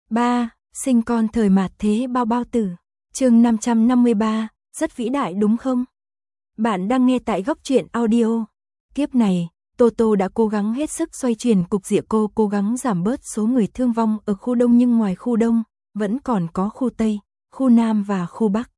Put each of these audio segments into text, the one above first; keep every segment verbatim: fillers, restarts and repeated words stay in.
ba. Sinh con thời mạt thế bao bao tử. Chương năm trăm năm mươi ba, rất vĩ đại đúng không? Bạn đang nghe tại Góc Truyện Audio. Kiếp này, Toto đã cố gắng hết sức xoay chuyển cục diện, cô cố gắng giảm bớt số người thương vong ở khu Đông, nhưng ngoài khu Đông, vẫn còn có khu Tây, khu Nam và khu Bắc.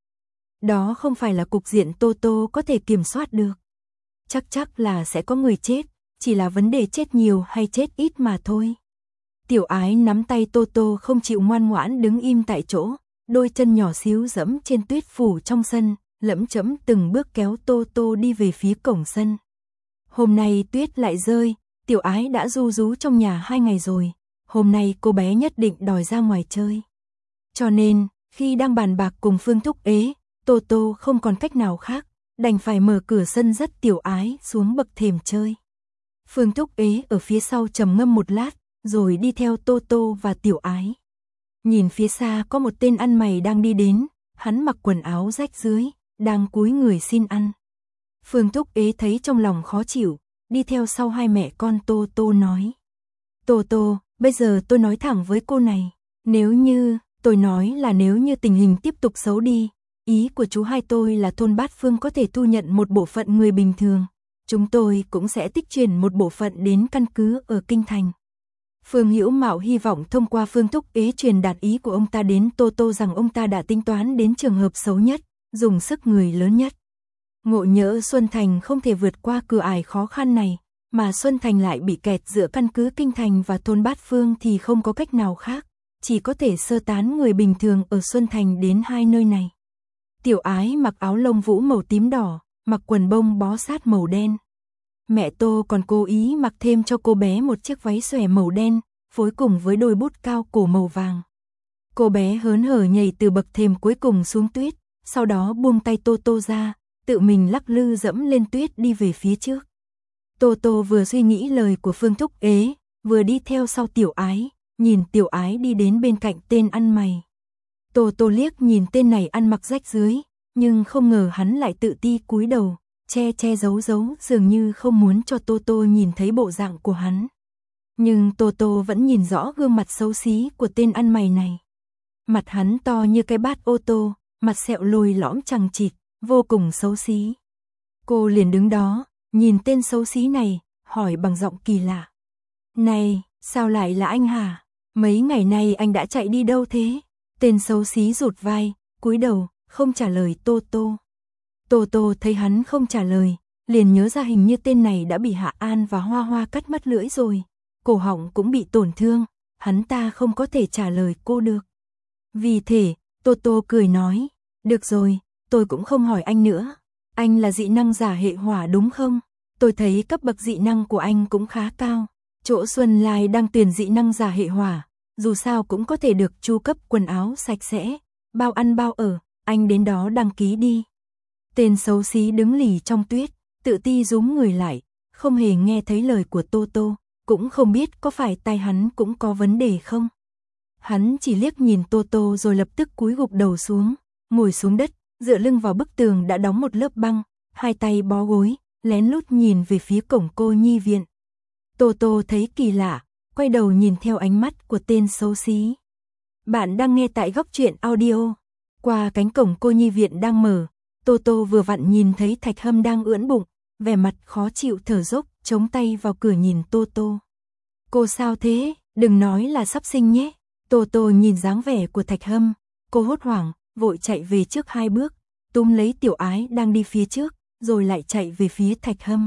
Đó không phải là cục diện Toto có thể kiểm soát được. Chắc chắc là sẽ có người chết, chỉ là vấn đề chết nhiều hay chết ít mà thôi. Tiểu Ái nắm tay Toto không chịu ngoan ngoãn đứng im tại chỗ, đôi chân nhỏ xíu dẫm trên tuyết phủ trong sân, lẫm chẫm từng bước kéo Toto đi về phía cổng sân. Hôm nay tuyết lại rơi, Tiểu Ái đã ru rú trong nhà hai ngày rồi, hôm nay cô bé nhất định đòi ra ngoài chơi. Cho nên, khi đang bàn bạc cùng Phương Thúc Ế, Toto không còn cách nào khác, đành phải mở cửa sân dắt Tiểu Ái xuống bậc thềm chơi. Phương Thúc Ế ở phía sau trầm ngâm một lát, rồi đi theo Toto và Tiểu Ái. Nhìn phía xa có một tên ăn mày đang đi đến, hắn mặc quần áo rách rưới, đang cúi người xin ăn. Phương Thúc Ế thấy trong lòng khó chịu, đi theo sau hai mẹ con Toto nói. Toto, bây giờ tôi nói thẳng với cô này, nếu như, tôi nói là nếu như tình hình tiếp tục xấu đi, ý của chú hai tôi là thôn Bát Phương có thể thu nhận một bộ phận người bình thường, chúng tôi cũng sẽ tích chuyển một bộ phận đến căn cứ ở Kinh Thành. Phương Hữu Mạo hy vọng thông qua Phương Thúc Ế truyền đạt ý của ông ta đến Toto rằng ông ta đã tính toán đến trường hợp xấu nhất, dùng sức người lớn nhất. Ngộ nhỡ Xuân Thành không thể vượt qua cửa ải khó khăn này, mà Xuân Thành lại bị kẹt giữa căn cứ Kinh Thành và thôn Bát Phương thì không có cách nào khác, chỉ có thể sơ tán người bình thường ở Xuân Thành đến hai nơi này. Tiểu Ái mặc áo lông vũ màu tím đỏ, mặc quần bông bó sát màu đen. Mẹ Tô còn cố ý mặc thêm cho cô bé một chiếc váy xòe màu đen, phối cùng với đôi bút cao cổ màu vàng. Cô bé hớn hở nhảy từ bậc thềm cuối cùng xuống tuyết, sau đó buông tay Toto ra, tự mình lắc lư dẫm lên tuyết đi về phía trước. Toto vừa suy nghĩ lời của Phương Thúc Ế, vừa đi theo sau Tiểu Ái, nhìn Tiểu Ái đi đến bên cạnh tên ăn mày. Toto liếc nhìn tên này ăn mặc rách rưới, nhưng không ngờ hắn lại tự ti cúi đầu, che che giấu giấu, dường như không muốn cho Toto nhìn thấy bộ dạng của hắn. Nhưng Toto vẫn nhìn rõ gương mặt xấu xí của tên ăn mày này. Mặt hắn to như cái bát ô tô, mặt sẹo lồi lõm chằng chịt, vô cùng xấu xí. Cô liền đứng đó, nhìn tên xấu xí này, hỏi bằng giọng kỳ lạ. Này, sao lại là anh hả? Mấy ngày nay anh đã chạy đi đâu thế? Tên xấu xí rụt vai, cúi đầu, không trả lời Toto. Toto thấy hắn không trả lời, liền nhớ ra hình như tên này đã bị Hạ An và Hoa Hoa cắt mất lưỡi rồi. Cổ họng cũng bị tổn thương, hắn ta không có thể trả lời cô được. Vì thế, Toto cười nói, được rồi, tôi cũng không hỏi anh nữa. Anh là dị năng giả hệ hỏa đúng không? Tôi thấy cấp bậc dị năng của anh cũng khá cao. Chỗ Xuân Lai đang tuyển dị năng giả hệ hỏa, dù sao cũng có thể được chu cấp quần áo sạch sẽ, bao ăn bao ở, anh đến đó đăng ký đi. Tên xấu xí đứng lì trong tuyết, tự ti rúm người lại, không hề nghe thấy lời của Toto, cũng không biết có phải tai hắn cũng có vấn đề không. Hắn chỉ liếc nhìn Toto rồi lập tức cúi gục đầu xuống, ngồi xuống đất, dựa lưng vào bức tường đã đóng một lớp băng, hai tay bó gối, lén lút nhìn về phía cổng cô nhi viện. Toto thấy kỳ lạ, quay đầu nhìn theo ánh mắt của tên xấu xí. Bạn đang nghe tại Góc Truyện Audio. Qua cánh cổng cô nhi viện đang mở, Toto vừa vặn nhìn thấy Thạch Hâm đang ưỡn bụng, vẻ mặt khó chịu thở dốc, chống tay vào cửa nhìn Toto. Cô sao thế, đừng nói là sắp sinh nhé. Toto nhìn dáng vẻ của Thạch Hâm, cô hốt hoảng, vội chạy về trước hai bước, túm lấy Tiểu Ái đang đi phía trước, rồi lại chạy về phía Thạch Hâm.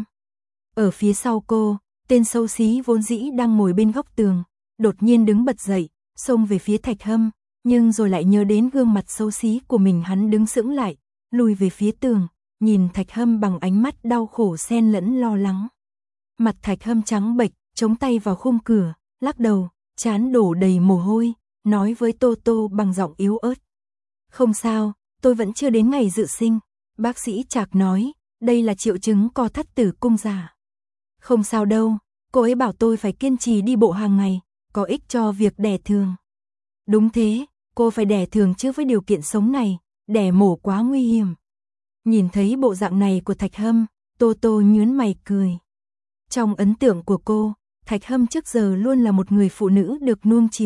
Ở phía sau cô, tên xấu xí vốn dĩ đang ngồi bên góc tường, đột nhiên đứng bật dậy, xông về phía Thạch Hâm, nhưng rồi lại nhớ đến gương mặt xấu xí của mình, hắn đứng sững lại, lùi về phía tường, nhìn Thạch Hâm bằng ánh mắt đau khổ xen lẫn lo lắng. Mặt Thạch Hâm trắng bệch, chống tay vào khung cửa, lắc đầu, trán đổ đầy mồ hôi, nói với Toto bằng giọng yếu ớt. Không sao, tôi vẫn chưa đến ngày dự sinh. Bác sĩ Trạc nói, đây là triệu chứng co thắt tử cung giả. Không sao đâu, cô ấy bảo tôi phải kiên trì đi bộ hàng ngày, có ích cho việc đẻ thường. Đúng thế, cô phải đẻ thường chứ, với điều kiện sống này, đẻ mổ quá nguy hiểm. Nhìn thấy bộ dạng này của Thạch Hâm, Toto nhướng mày cười. Trong ấn tượng của cô, Thạch Hâm trước giờ luôn là một người phụ nữ được nuông chiều,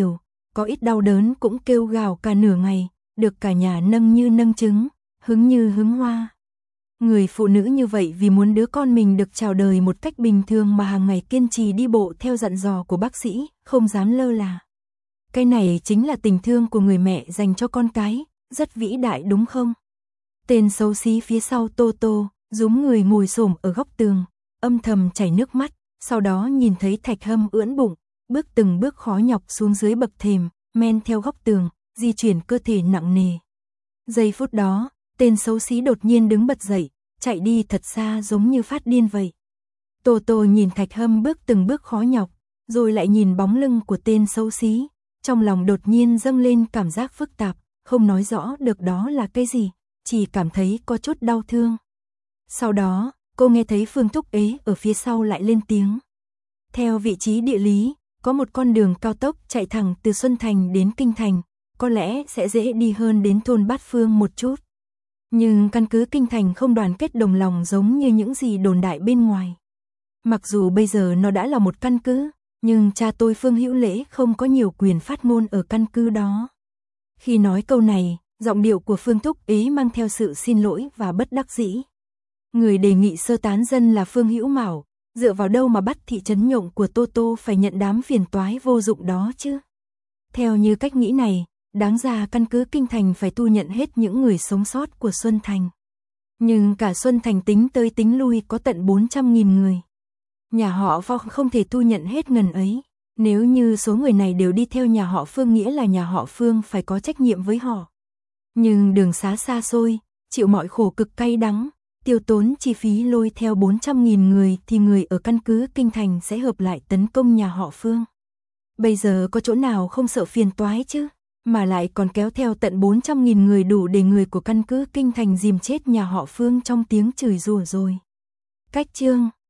có ít đau đớn cũng kêu gào cả nửa ngày, được cả nhà nâng như nâng trứng, hứng như hứng hoa. Người phụ nữ như vậy vì muốn đứa con mình được chào đời một cách bình thường mà hàng ngày kiên trì đi bộ theo dặn dò của bác sĩ, không dám lơ là. Cái này chính là tình thương của người mẹ dành cho con cái, rất vĩ đại đúng không? Tên xấu xí phía sau Tô Tô, rúm người ngồi xổm ở góc tường, âm thầm chảy nước mắt, sau đó nhìn thấy Thạch Hâm ưỡn bụng, bước từng bước khó nhọc xuống dưới bậc thềm, men theo góc tường, di chuyển cơ thể nặng nề. Giây phút đó, tên xấu xí đột nhiên đứng bật dậy, chạy đi thật xa giống như phát điên vậy. Tô Tô nhìn Thạch Hâm bước từng bước khó nhọc, rồi lại nhìn bóng lưng của tên xấu xí, trong lòng đột nhiên dâng lên cảm giác phức tạp, không nói rõ được đó là cái gì, chỉ cảm thấy có chút đau thương. Sau đó, cô nghe thấy Phương Thúc Ế ở phía sau lại lên tiếng. Theo vị trí địa lý, có một con đường cao tốc chạy thẳng từ Xuân Thành đến Kinh Thành, có lẽ sẽ dễ đi hơn đến thôn Bát Phương một chút. Nhưng căn cứ Kinh Thành không đoàn kết đồng lòng giống như những gì đồn đại bên ngoài. Mặc dù bây giờ nó đã là một căn cứ, nhưng cha tôi Phương Hữu Lễ không có nhiều quyền phát ngôn ở căn cứ đó. Khi nói câu này, giọng điệu của Phương Thúc Ế mang theo sự xin lỗi và bất đắc dĩ. Người đề nghị sơ tán dân là Phương Hữu Mạo, dựa vào đâu mà bắt thị trấn Nhộng của Tô Tô phải nhận đám phiền toái vô dụng đó chứ? Theo như cách nghĩ này, đáng ra căn cứ Kinh Thành phải thu nhận hết những người sống sót của Xuân Thành. Nhưng cả Xuân Thành tính tới tính lui có tận bốn trăm nghìn người. Nhà họ Phong không thể thu nhận hết ngần ấy. Nếu như số người này đều đi theo nhà họ Phương nghĩa là nhà họ Phương phải có trách nhiệm với họ. Nhưng đường xá xa xôi, chịu mọi khổ cực cay đắng, tiêu tốn chi phí lôi theo bốn trăm nghìn người thì người ở căn cứ Kinh Thành sẽ hợp lại tấn công nhà họ Phương. Bây giờ có chỗ nào không sợ phiền toái chứ, mà lại còn kéo theo tận bốn trăm nghìn người đủ để người của căn cứ Kinh Thành dìm chết nhà họ Phương trong tiếng chửi rủa rồi. Cách chương